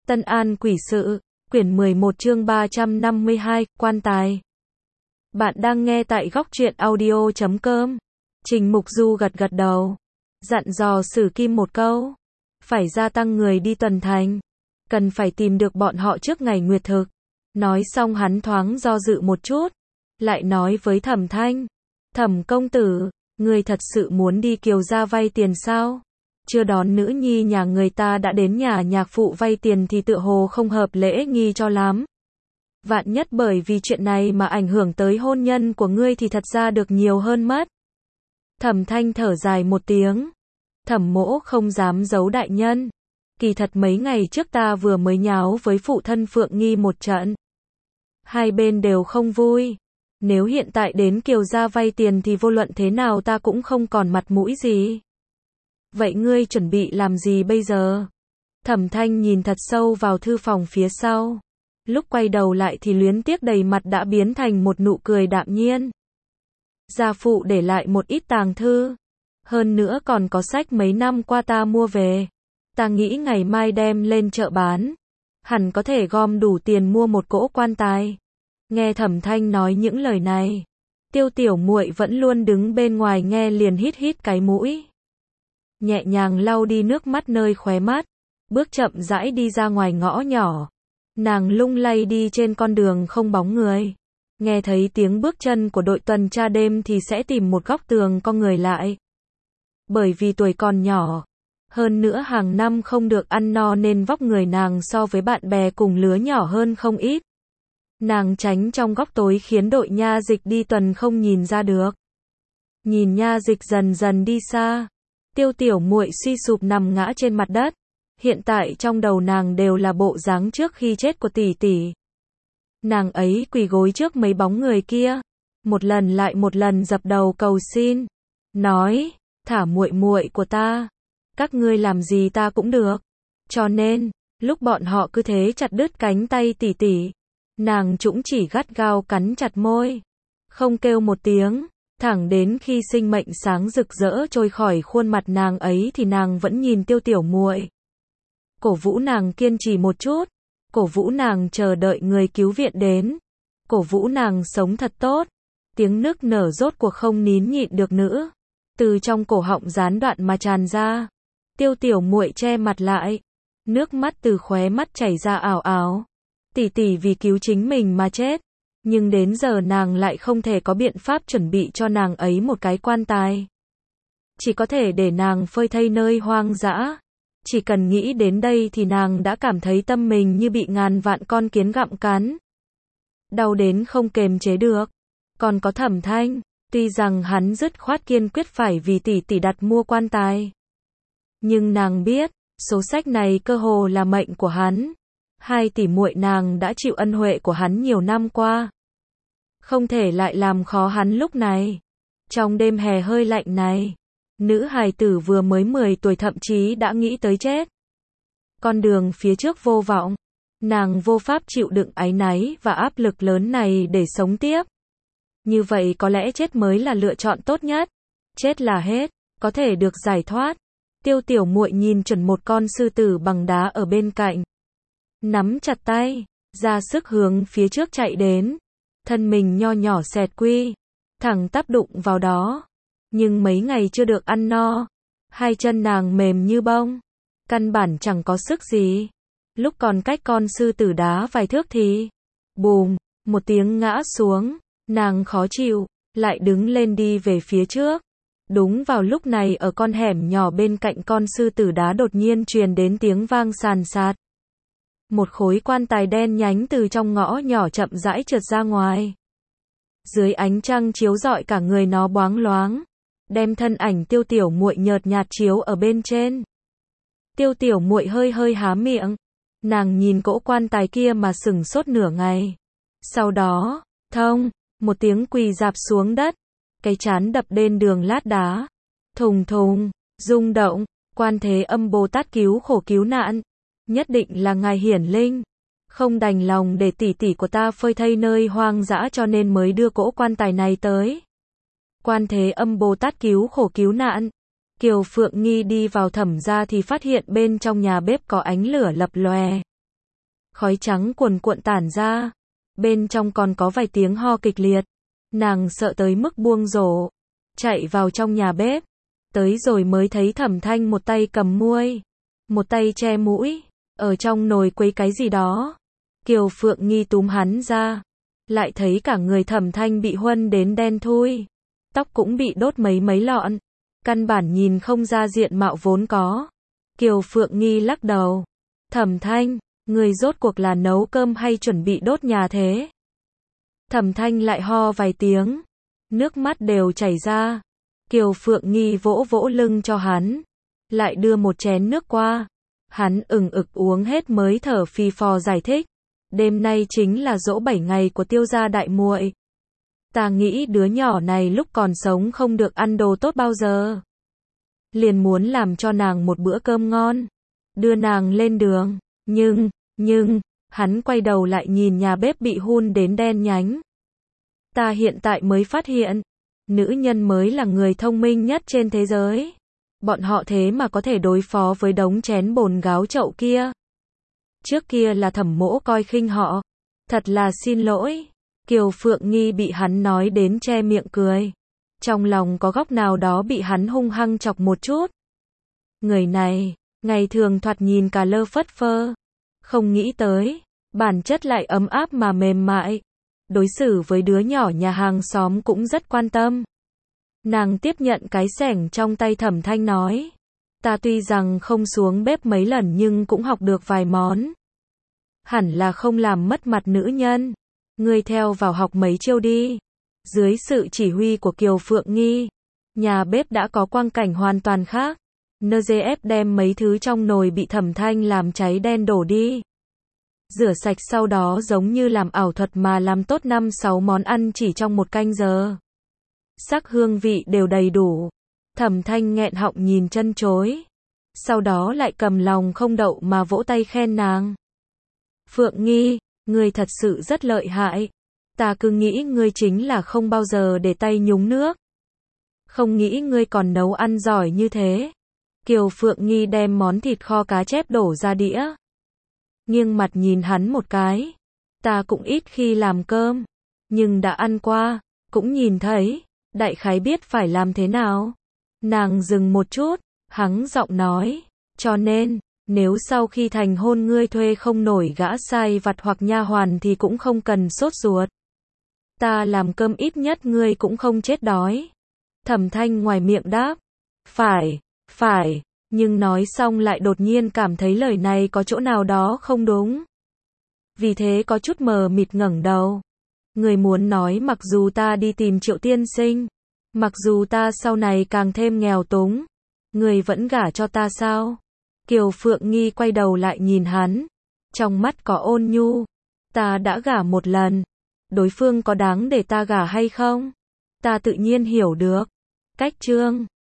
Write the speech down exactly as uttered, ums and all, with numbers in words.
Tân An Quỷ Sự, quyển mười một chương ba trăm năm mươi hai, quan tài. Bạn đang nghe tại góc truyện audio chấm com. Trình Mục Du gật gật đầu, dặn dò Sử Kim một câu, phải gia tăng người đi tuần thành, cần phải tìm được bọn họ trước ngày nguyệt thực. Nói xong hắn thoáng do dự một chút, lại nói với Thẩm Thanh, Thẩm công tử, ngươi thật sự muốn đi Kiều gia vay tiền sao? Chưa đón nữ nhi nhà người ta đã đến nhà nhạc phụ vay tiền thì tựa hồ không hợp lễ nghi cho lắm. Vạn nhất bởi vì chuyện này mà ảnh hưởng tới hôn nhân của ngươi thì thật ra được nhiều hơn mất. Thẩm Thanh thở dài một tiếng. Thẩm mỗ không dám giấu đại nhân. Kỳ thật mấy ngày trước ta vừa mới nháo với phụ thân Phượng Nghi một trận. Hai bên đều không vui. Nếu hiện tại đến Kiều gia vay tiền thì vô luận thế nào ta cũng không còn mặt mũi gì. Vậy ngươi chuẩn bị làm gì bây giờ? Thẩm Thanh nhìn thật sâu vào thư phòng phía sau. Lúc quay đầu lại thì luyến tiếc đầy mặt đã biến thành một nụ cười đạm nhiên. Gia phụ để lại một ít tàng thư. Hơn nữa còn có sách mấy năm qua ta mua về. Ta nghĩ ngày mai đem lên chợ bán. Hẳn có thể gom đủ tiền mua một cỗ quan tài. Nghe Thẩm Thanh nói những lời này, Tiêu Tiểu Muội vẫn luôn đứng bên ngoài nghe liền hít hít cái mũi. Nhẹ nhàng lau đi nước mắt nơi khóe mắt, bước chậm rãi đi ra ngoài ngõ nhỏ. Nàng lung lay đi trên con đường không bóng người. Nghe thấy tiếng bước chân của đội tuần tra đêm thì sẽ tìm một góc tường co người lại. Bởi vì tuổi còn nhỏ, hơn nữa hàng năm không được ăn no nên vóc người nàng so với bạn bè cùng lứa nhỏ hơn không ít. Nàng tránh trong góc tối khiến đội nha dịch đi tuần không nhìn ra được. Nhìn nha dịch dần dần đi xa, Tiêu Tiểu Muội suy sụp nằm ngã trên mặt đất. Hiện tại trong đầu nàng đều là bộ dáng trước khi chết của tỷ tỷ. Nàng ấy quỳ gối trước mấy bóng người kia, một lần lại một lần dập đầu cầu xin, nói, thả muội muội của ta, các ngươi làm gì ta cũng được. Cho nên, lúc bọn họ cứ thế chặt đứt cánh tay tỷ tỷ, nàng cũng chỉ gắt gao cắn chặt môi, không kêu một tiếng. Thẳng đến khi sinh mệnh sáng rực rỡ trôi khỏi khuôn mặt nàng ấy thì nàng vẫn nhìn Tiêu Tiểu Muội. Cổ vũ nàng kiên trì một chút, cổ vũ nàng chờ đợi người cứu viện đến, cổ vũ nàng sống thật tốt. Tiếng nức nở rốt cuộc không nín nhịn được nữa, từ trong cổ họng gián đoạn mà tràn ra. Tiêu Tiểu Muội che mặt lại, nước mắt từ khóe mắt chảy ra ảo ảo. Tỷ tỷ vì cứu chính mình mà chết. Nhưng đến giờ nàng lại không thể có biện pháp chuẩn bị cho nàng ấy một cái quan tài. Chỉ có thể để nàng phơi thây nơi hoang dã. Chỉ cần nghĩ đến đây thì nàng đã cảm thấy tâm mình như bị ngàn vạn con kiến gặm cắn. Đau đến không kềm chế được. Còn có Thẩm Thanh, tuy rằng hắn dứt khoát kiên quyết phải vì tỷ tỷ đặt mua quan tài. Nhưng nàng biết, số sách này cơ hồ là mệnh của hắn. Hai tỷ muội nàng đã chịu ân huệ của hắn nhiều năm qua. Không thể lại làm khó hắn lúc này. Trong đêm hè hơi lạnh này, nữ hài tử vừa mới mười tuổi thậm chí đã nghĩ tới chết. Con đường phía trước vô vọng, nàng vô pháp chịu đựng áy náy và áp lực lớn này để sống tiếp. Như vậy có lẽ chết mới là lựa chọn tốt nhất. Chết là hết, có thể được giải thoát. Tiêu Tiểu Muội nhìn chuẩn một con sư tử bằng đá ở bên cạnh. Nắm chặt tay, ra sức hướng phía trước chạy đến. Thân mình nho nhỏ xẹt quy, thẳng tắp đụng vào đó. Nhưng mấy ngày chưa được ăn no, hai chân nàng mềm như bông, căn bản chẳng có sức gì. Lúc còn cách con sư tử đá vài thước thì, bùm, một tiếng ngã xuống, nàng khó chịu, lại đứng lên đi về phía trước. Đúng vào lúc này ở con hẻm nhỏ bên cạnh con sư tử đá đột nhiên truyền đến tiếng vang sàn sạt. Một khối quan tài đen nhánh từ trong ngõ nhỏ chậm rãi trượt ra ngoài. Dưới ánh trăng chiếu rọi cả người nó bóng loáng, đem thân ảnh Tiêu Tiểu Muội nhợt nhạt chiếu ở bên trên. Tiêu Tiểu Muội hơi hơi há miệng, nàng nhìn cỗ quan tài kia mà sửng sốt nửa ngày. Sau đó, thông, một tiếng quỳ rạp xuống đất, cái trán đập lên đường lát đá. Thùng thùng, rung động, Quan Thế Âm Bồ Tát cứu khổ cứu nạn. Nhất định là ngài hiển linh, không đành lòng để tỷ tỷ của ta phơi thây nơi hoang dã cho nên mới đưa cỗ quan tài này tới. Quan Thế Âm Bồ Tát cứu khổ cứu nạn. Kiều Phượng Nghi đi vào Thẩm gia thì phát hiện bên trong nhà bếp có ánh lửa lập lòe. khói trắng cuồn cuộn tản ra, bên trong còn có vài tiếng ho kịch liệt. Nàng sợ tới mức buông rổ, chạy vào trong nhà bếp, tới rồi mới thấy Thẩm Thanh một tay cầm muôi, một tay che mũi, ở trong nồi quấy cái gì đó. Kiều Phượng Nghi túm hắn ra, lại thấy cả người Thẩm Thanh bị huân đến đen thui, tóc cũng bị đốt mấy mấy lọn, căn bản nhìn không ra diện mạo vốn có. Kiều Phượng Nghi lắc đầu, Thẩm Thanh, người rốt cuộc là nấu cơm hay chuẩn bị đốt nhà thế? Thẩm Thanh lại ho vài tiếng, nước mắt đều chảy ra. Kiều Phượng Nghi vỗ vỗ lưng cho hắn, lại đưa một chén nước qua. Hắn ừng ực uống hết mới thở phì phò giải thích, đêm nay chính là giỗ bảy ngày của Tiêu gia đại muội. Ta nghĩ đứa nhỏ này lúc còn sống không được ăn đồ tốt bao giờ, liền muốn làm cho nàng một bữa cơm ngon, đưa nàng lên đường. Nhưng, nhưng, hắn quay đầu lại nhìn nhà bếp bị hun đến đen nhánh. Ta hiện tại mới phát hiện, nữ nhân mới là người thông minh nhất trên thế giới. Bọn họ thế mà có thể đối phó với đống chén bồn gáo chậu kia. Trước kia là Thẩm Mỗ coi khinh họ. Thật là xin lỗi. Kiều Phượng Nghi bị hắn nói đến che miệng cười. Trong lòng có góc nào đó bị hắn hung hăng chọc một chút. Người này, ngày thường thoạt nhìn cà lơ phất phơ. Không nghĩ tới, bản chất lại ấm áp mà mềm mại. Đối xử với đứa nhỏ nhà hàng xóm cũng rất quan tâm. Nàng tiếp nhận cái xẻng trong tay Thẩm Thanh nói, ta tuy rằng không xuống bếp mấy lần nhưng cũng học được vài món. Hẳn là không làm mất mặt nữ nhân. Ngươi theo vào học mấy chiêu đi. Dưới sự chỉ huy của Kiều Phượng Nghi, nhà bếp đã có quang cảnh hoàn toàn khác. en giê ép đem mấy thứ trong nồi bị Thẩm Thanh làm cháy đen đổ đi. Rửa sạch sau đó giống như làm ảo thuật mà làm tốt năm sáu món ăn chỉ trong một canh giờ. Sắc hương vị đều đầy đủ. Thẩm Thanh nghẹn họng nhìn chân chối. Sau đó lại cầm lòng không đậu mà vỗ tay khen nàng. Phượng Nghi, ngươi thật sự rất lợi hại. Ta cứ nghĩ ngươi chính là không bao giờ để tay nhúng nước. Không nghĩ ngươi còn nấu ăn giỏi như thế. Kiều Phượng Nghi đem món thịt kho cá chép đổ ra đĩa. Nghiêng mặt nhìn hắn một cái. Ta cũng ít khi làm cơm, nhưng đã ăn qua, cũng nhìn thấy, đại khái biết phải làm thế nào. Nàng dừng một chút, hắng giọng nói, cho nên, nếu sau khi thành hôn ngươi thuê không nổi gã sai vặt hoặc nha hoàn thì cũng không cần sốt ruột. Ta làm cơm ít nhất ngươi cũng không chết đói. Thẩm Thanh ngoài miệng đáp, phải, phải, nhưng nói xong lại đột nhiên cảm thấy lời này có chỗ nào đó không đúng. Vì thế có chút mờ mịt ngẩng đầu. Người muốn nói mặc dù ta đi tìm Triệu tiên sinh, mặc dù ta sau này càng thêm nghèo túng, người vẫn gả cho ta sao? Kiều Phượng Nghi quay đầu lại nhìn hắn, trong mắt có ôn nhu. Ta đã gả một lần, đối phương có đáng để ta gả hay không? Ta tự nhiên hiểu được. Cách chương